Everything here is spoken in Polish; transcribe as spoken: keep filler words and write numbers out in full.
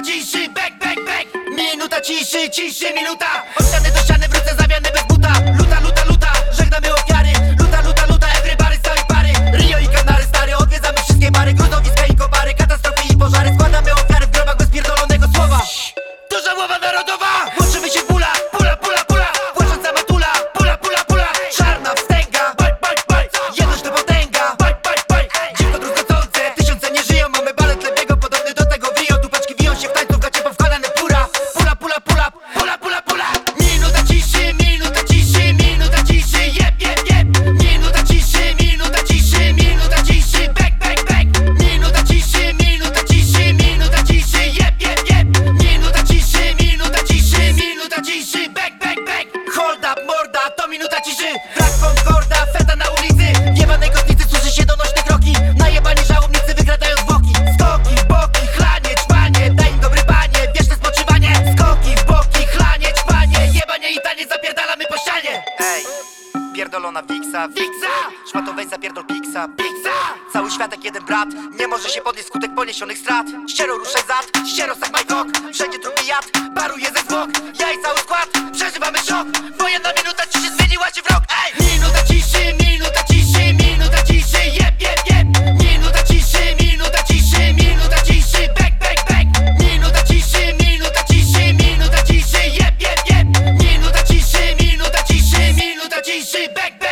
ciszy, back, back, back. Minuta ciszy, ciszy, minuta. Od ściany do ściany wrócę zawiany bez buta. Luta, luta, luta, żegnamy ofiary. Luta, luta, luta, everybody z całej pary. Rio i Kanary stary, odwiedzamy wszystkie bary. Gruzowiska i kobary, katastrofy i pożary. Składamy ofiary w grobach bez pierdolonego słowa. To żałoba narodowa. Łączymy się w pula, pula, pula, pula. Płacząca matula, pula, pula, pula. Czarna wstęga, baj, baj, baj. Jedność to potęga, baj, baj, baj. Dziwko druzgocące, tysiące nie żyją. Mamy balet lepiego, podobny do tego w Rio. Dupaczki wiją się w tańcu, w gacie powkładane pura. Pula, pula, pula, pula, pula, pula. Minuta ciszy, minuta ciszy, minuta ciszy. Jeb, jeb, jeb. Minuta ciszy, minuta ciszy, minuta ciszy. Back, back, back. Minuta ciszy, minuta ciszy, minuta ciszy. Jeb, jeb, jeb. Minuta ciszy, minuta ciszy, minuta ciszy. Back, back, back. Hold up, morda, to minuta ciszy. Brak Concorda, feta na ulicy. Jebanej kotnicy słyszy się donośne kroki. Najebani żałobnicy wykradają zwłoki. Skoki w boki, chlanie, czpanie. Daj im dobry panie, wieczne spoczywanie. Skoki w boki, chlanie, czpanie. Jebanie i tanie, zapierdalamy po ścianie. Ej, pierdolona Wiksa, Wiksa, szmatowej zapierdol Piksa. Wiksa. Cały światek jeden brat, nie może się podnieść skutek poniesionych strat. Ściero ruszaj zad, ściero sak my cock. Wszędzie trupy jad, baruje ze zwłok. Ja i cały skład, przeżywamy szok. Bo jedna minuta ciszy zmieniła się w rok. Ej! Minuta ciszy, minuta ciszy, minuta ciszy. Jeb, jeb, jeb. Minuta ciszy, minuta ciszy, minuta ciszy. Back, back, back. Minuta ciszy, minuta ciszy, minuta ciszy. Jeb, jeb, jeb. Minuta ciszy, minuta ciszy, minuta ciszy. Back, back.